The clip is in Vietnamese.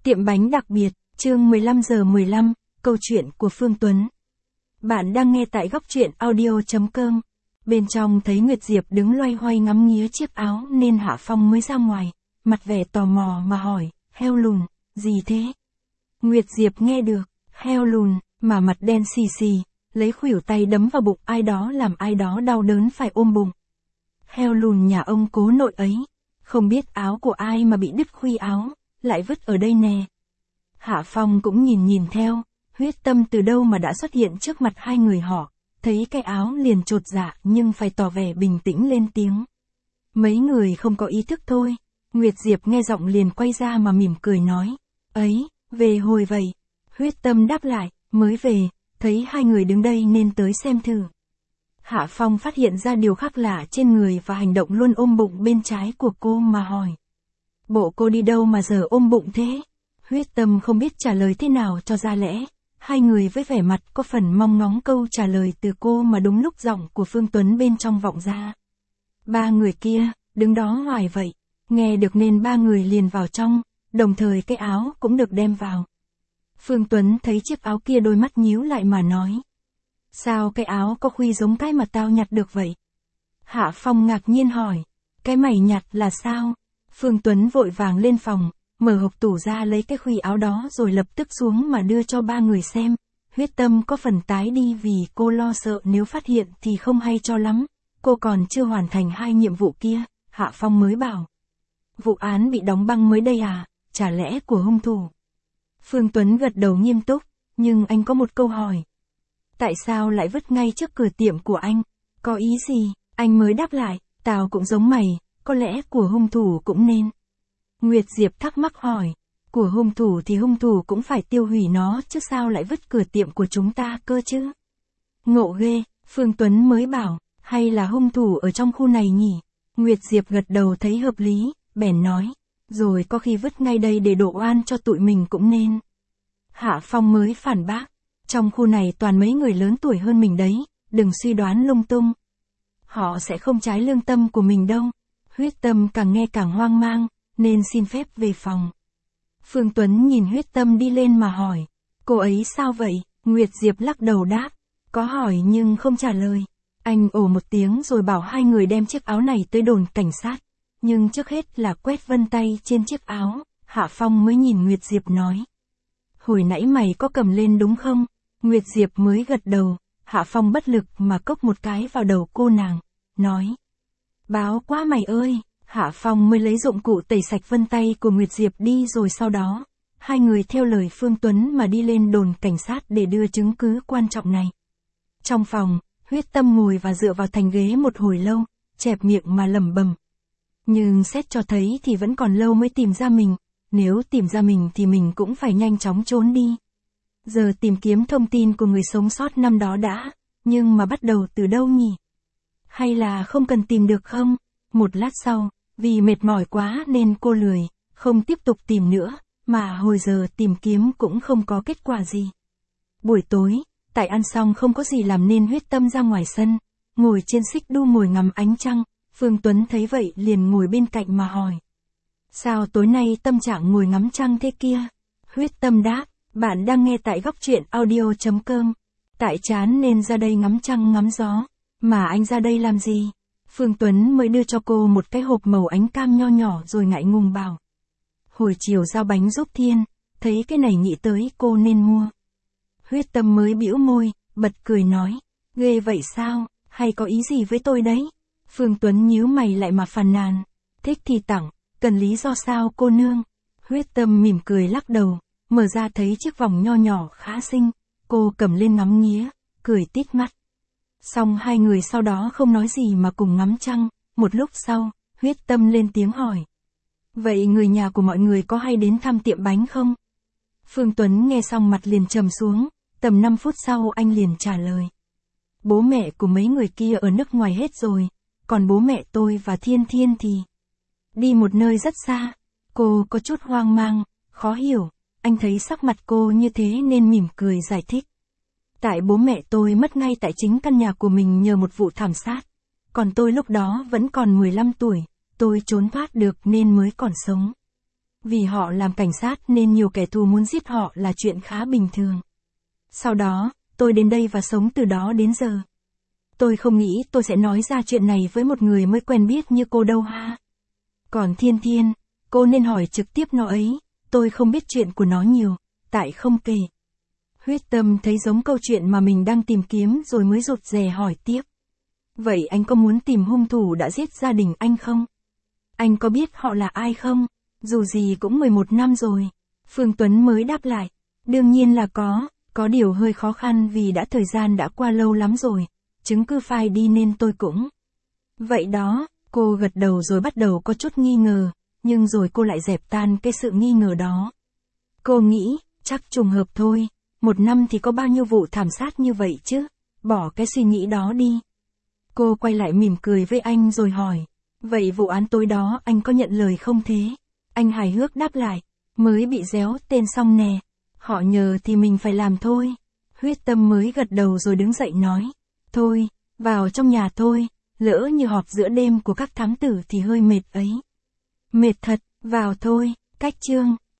Tiệm bánh đặc biệt, chương 15:15, câu chuyện của Phương Tuấn. Bạn đang nghe tại góc truyện audio.com. Bên trong thấy Nguyệt Diệp đứng loay hoay ngắm nghía chiếc áo nên Hạ Phong mới ra ngoài, mặt vẻ tò mò mà hỏi, heo lùn, gì thế? Nguyệt Diệp nghe được, heo lùn, mà mặt đen xì xì, lấy khuỷu tay đấm vào bụng ai đó làm ai đó đau đớn phải ôm bụng. Heo lùn nhà ông cố nội ấy, không biết áo của ai mà bị đứt khuy áo, lại vứt ở đây nè. Hạ Phong cũng nhìn theo, huyết tâm từ đâu mà đã xuất hiện trước mặt hai người họ, thấy cái áo liền chột dạ nhưng phải tỏ vẻ bình tĩnh lên tiếng. Mấy người không có ý thức thôi. Nguyệt Diệp nghe giọng liền quay ra mà mỉm cười nói, ấy, về hồi vậy. Huyết tâm đáp lại, mới về, thấy hai người đứng đây nên tới xem thử. Hạ Phong phát hiện ra điều khác lạ trên người và hành động luôn ôm bụng bên trái của cô mà hỏi. Bộ cô đi đâu mà giờ ôm bụng thế? Huyết tâm không biết trả lời thế nào cho ra lẽ. Hai người với vẻ mặt có phần mong ngóng câu trả lời từ cô mà đúng lúc giọng của Phương Tuấn bên trong vọng ra. Ba người kia, đứng đó hoài vậy. Nghe được nên ba người liền vào trong, đồng thời cái áo cũng được đem vào. Phương Tuấn thấy chiếc áo kia đôi mắt nhíu lại mà nói. Sao cái áo có khuy giống cái mà tao nhặt được vậy? Hạ Phong ngạc nhiên hỏi. Cái mày nhặt là sao? Phương Tuấn vội vàng lên phòng, mở hộc tủ ra lấy cái khuy áo đó rồi lập tức xuống mà đưa cho ba người xem. Huyết tâm có phần tái đi vì cô lo sợ nếu phát hiện thì không hay cho lắm. Cô còn chưa hoàn thành hai nhiệm vụ kia, Hạ Phong mới bảo. Vụ án bị đóng băng mới đây à, chả lẽ của hung thủ? Phương Tuấn gật đầu nghiêm túc, nhưng anh có một câu hỏi. Tại sao lại vứt ngay trước cửa tiệm của anh? Có ý gì? Anh mới đáp lại, tao cũng giống mày, có lẽ của hung thủ cũng nên. Nguyệt Diệp thắc mắc hỏi, của hung thủ thì hung thủ cũng phải tiêu hủy nó chứ sao lại vứt cửa tiệm của chúng ta cơ chứ? Ngộ ghê, Phương Tuấn mới bảo, hay là hung thủ ở trong khu này nhỉ? Nguyệt Diệp gật đầu thấy hợp lý, bèn nói, rồi có khi vứt ngay đây để đổ oan cho tụi mình cũng nên. Hạ Phong mới phản bác, trong khu này toàn mấy người lớn tuổi hơn mình đấy, đừng suy đoán lung tung. Họ sẽ không trái lương tâm của mình đâu. Huyết tâm càng nghe càng hoang mang, nên xin phép về phòng. Phương Tuấn nhìn huyết tâm đi lên mà hỏi, cô ấy sao vậy? Nguyệt Diệp lắc đầu đáp, có hỏi nhưng không trả lời. Anh ồ một tiếng rồi bảo hai người đem chiếc áo này tới đồn cảnh sát. Nhưng trước hết là quét vân tay trên chiếc áo, Hạ Phong mới nhìn Nguyệt Diệp nói. Hồi nãy mày có cầm lên đúng không? Nguyệt Diệp mới gật đầu, Hạ Phong bất lực mà cốc một cái vào đầu cô nàng, nói. Báo quá mày ơi! Hạ Phong mới lấy dụng cụ tẩy sạch vân tay của Nguyệt Diệp đi rồi sau đó, hai người theo lời Phương Tuấn mà đi lên đồn cảnh sát để đưa chứng cứ quan trọng này. Trong phòng, huyết tâm ngồi và dựa vào thành ghế một hồi lâu, chẹp miệng mà lẩm bẩm. Nhưng xét cho thấy thì vẫn còn lâu mới tìm ra mình, nếu tìm ra mình thì mình cũng phải nhanh chóng trốn đi. Giờ tìm kiếm thông tin của người sống sót năm đó đã, nhưng mà bắt đầu từ đâu nhỉ? Hay là không cần tìm được không? Một lát sau, vì mệt mỏi quá nên cô lười, không tiếp tục tìm nữa, mà hồi giờ tìm kiếm cũng không có kết quả gì. Buổi tối, tại ăn xong không có gì làm nên huyết tâm ra ngoài sân, ngồi trên xích đu ngồi ngắm ánh trăng, Phương Tuấn thấy vậy liền ngồi bên cạnh mà hỏi. Sao tối nay tâm trạng ngồi ngắm trăng thế kia? Huyết tâm đáp, bạn đang nghe tại góc truyện audio.com. Tại chán nên ra đây ngắm trăng ngắm gió, mà anh ra đây làm gì? Phương Tuấn mới đưa cho cô một cái hộp màu ánh cam nho nhỏ rồi ngại ngùng bảo. Hồi chiều giao bánh giúp Thiên, thấy cái này nghĩ tới cô nên mua. Huyết tâm mới bĩu môi, bật cười nói. Ghê vậy sao, hay có ý gì với tôi đấy? Phương Tuấn nhíu mày lại mà phàn nàn. Thích thì tặng, cần lý do sao cô nương? Huyết tâm mỉm cười lắc đầu, mở ra thấy chiếc vòng nho nhỏ khá xinh, cô cầm lên ngắm nghía, cười tít mắt. Xong hai người sau đó không nói gì mà cùng ngắm trăng, một lúc sau, huyết tâm lên tiếng hỏi. Vậy người nhà của mọi người có hay đến thăm tiệm bánh không? Phương Tuấn nghe xong mặt liền trầm xuống, tầm 5 phút sau anh liền trả lời. Bố mẹ của mấy người kia ở nước ngoài hết rồi, còn bố mẹ tôi và Thiên Thiên thì đi một nơi rất xa. Cô có chút hoang mang, khó hiểu, anh thấy sắc mặt cô như thế nên mỉm cười giải thích. Tại bố mẹ tôi mất ngay tại chính căn nhà của mình nhờ một vụ thảm sát. Còn tôi lúc đó vẫn còn 15 tuổi, tôi trốn thoát được nên mới còn sống. Vì họ làm cảnh sát nên nhiều kẻ thù muốn giết họ là chuyện khá bình thường. Sau đó, tôi đến đây và sống từ đó đến giờ. Tôi không nghĩ tôi sẽ nói ra chuyện này với một người mới quen biết như cô đâu ha. Còn Thiên Thiên, cô nên hỏi trực tiếp nó ấy, tôi không biết chuyện của nó nhiều, tại không kể. Huyết Tâm thấy giống câu chuyện mà mình đang tìm kiếm rồi mới rụt rè hỏi tiếp. Vậy anh có muốn tìm hung thủ đã giết gia đình anh không? Anh có biết họ là ai không? Dù gì cũng 11 năm rồi. Phương Tuấn mới đáp lại. Đương nhiên là có điều hơi khó khăn vì thời gian đã qua lâu lắm rồi. Chứng cứ phai đi nên tôi cũng. Vậy đó, cô gật đầu rồi bắt đầu có chút nghi ngờ, nhưng rồi cô lại dẹp tan cái sự nghi ngờ đó. Cô nghĩ, chắc trùng hợp thôi, 1 năm thì có bao nhiêu vụ thảm sát như vậy chứ, bỏ cái suy nghĩ đó đi. Cô quay lại mỉm cười với anh rồi hỏi, vậy vụ án tối đó anh có nhận lời không thế? Anh hài hước đáp lại, mới bị réo tên xong nè, họ nhờ thì mình phải làm thôi. Huyết Tâm mới gật đầu rồi đứng dậy nói, thôi, vào trong nhà thôi, lỡ như họp giữa đêm của các thám tử thì hơi mệt ấy. Mệt thật, vào thôi, cách chương.